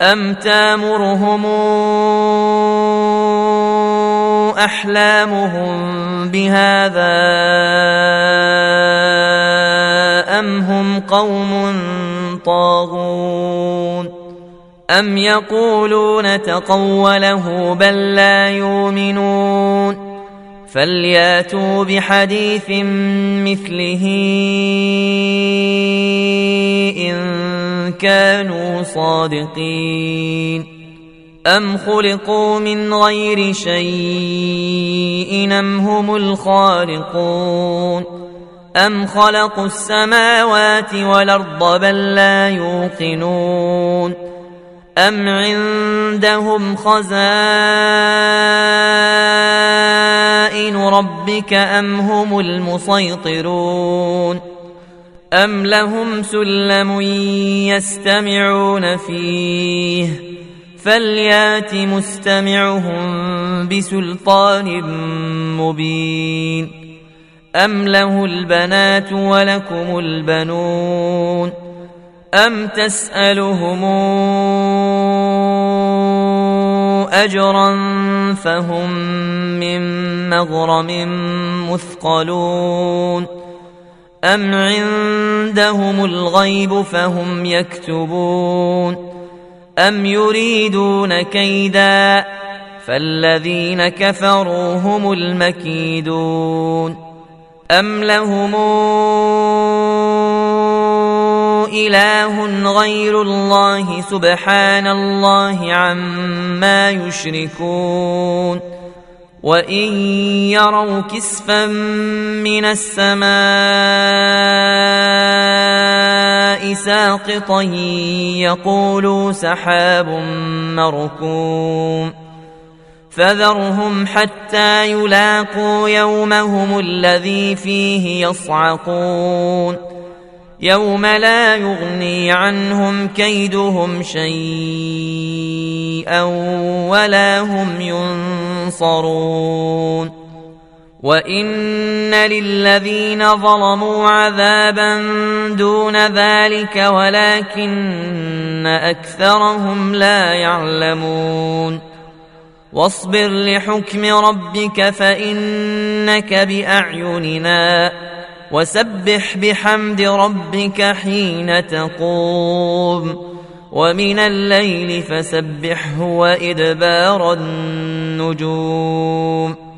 أم تامرهم أحلامهم بهذا أم هم قوم طاغون أم يقولون تقوله بل لا يؤمنون فلياتوا بحديث مثله إن كانوا صادقين أم خلقوا من غير شيء أم هم الخالقون أم خلقوا السماوات والأرض بل لا يوقنون أم عندهم خزائن ربك أم هم المسيطرون أم لهم سلم يستمعون فيه فليات مستمعهم بسلطان مبين أم له البنات ولكم البنون أم تسألهم أجرا فهم من مغرم مثقلون أم عندهم الغيب فهم يكتبون أم يريدون كيدا فالذين كفروا هم المكيدون أم لهم إله غير الله سبحان الله عما يشركون وإن يروا كسفا من السماء ساقطا يقولوا سحاب مركوم فذرهم حتى يلاقوا يومهم الذي فيه يصعقون يوم لا يغني عنهم كيدهم شيئا ولا هم ينصرون وإن للذين ظلموا عذابا دون ذلك ولكن أكثرهم لا يعلمون واصبر لحكم ربك فإنك بأعيننا وسبح بحمد ربك حين تقوم ومن الليل فسبحه وإدبار النجوم